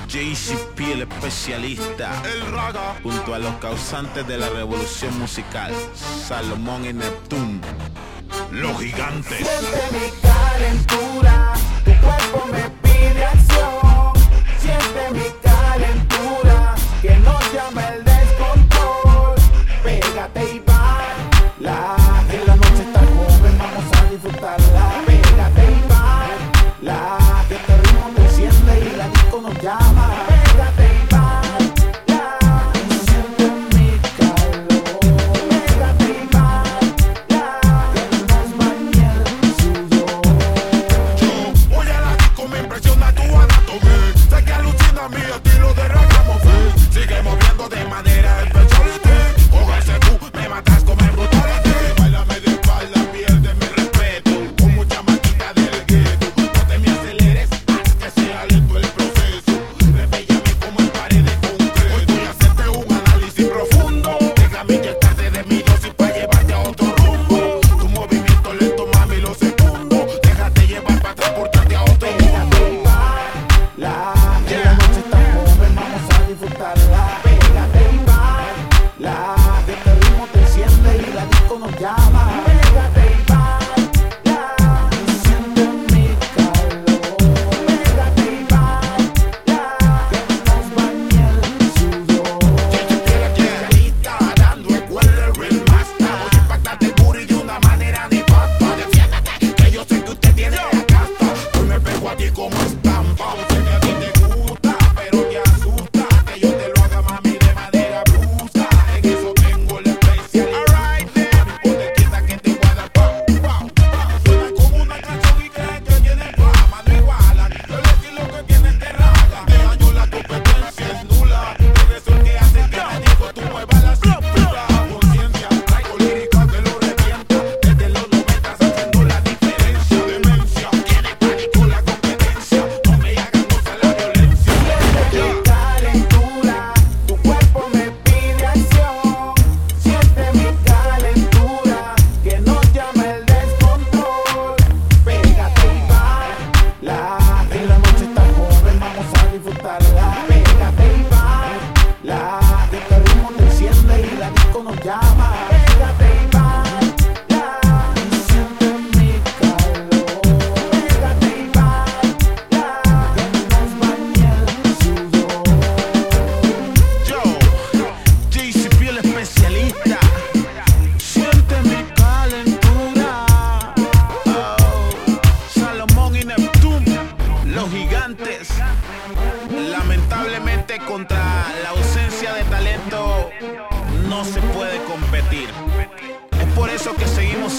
JCP, el especialista, el raga, junto a los causantes de la revolución musical, Salomón y Neptune, los gigantes. Siente mi calentura, tu cuerpo me pide acción. Siente mi calentura, que nos llama el descontrol. Pégate y baila, que la noche está joven, vamos a disfrutarla. Pégate y baila, que este ritmo te enciende y la disco nos llama. Pégate y baila, siente mi calor. Pégate y baila, que nos bañe el sudor. Yo voy a la disco, me impresiona tu anatomía. Sé que alucina mi estilo de ragamuffin. Sigue moviendo de manera especiality. Cógese tú, me matas con el brutality. Báilame de espalda, pierde mi respeto. Con mucha máquina del gueto. No te me aceleres, haz que sea lento el proceso. Repéllame como en pared de concreto. Hoy voy a hacerte un análisis profundo. Déjame inyectarte de mi dosis para llevarte a otro rumbo. Tu movimiento lento, mami, lo segundo. Déjate llevar para transportarte a otro mundo. Baila, que la noche está joven, vamos a disfrutarla. Pégate y baila, que este ritmo te enciende y la disco nos llama. Pégate y baila, siente mi calor. Pégate y baila, que nos bañe el sudor. Especialista, dando el cuerno real master. Voy a impactarte el booty de una manera nefasta. Defiéndete, que yo sé que usted tiene la casta. Hoy me pego a ti como estampa. Sé que a ti te gusta, pero te asusta que yo te lo haga, mami, de manera brusca. En eso tengo la especialidad. Mami, ponte quieta que te voy a dar pam, pam, pam. Suena como una canción y creen que tienen fama. No igualan, el estilo que tienen te raga. De años la competencia es nula. Por eso es que hace que me digo tú muevas la cintura. Conciencia, traigo lírica que lo revienta. Desde los 90 haciendo la diferencia. Demencia, tiene pánico la competencia. No me hagan usar la violencia. Siente mi calentura, tu cuerpo me pide acción. Siente mi calentura, que nos llama el descontrol. Pégate y baila, que la noche está joven, vamos a disfrutarla. Pégate y baila, que este ritmo te enciende y la disco nos llama. Pégate y baila, siente mi calor. Pégate y baila, que nos bañe el sudor. yo, JCP, el especialista, siente mi calentura, Salomón y Neptune, los gigantes. Lamentablemente contra la ausencia de talento no se puede competir. Es por eso que seguimos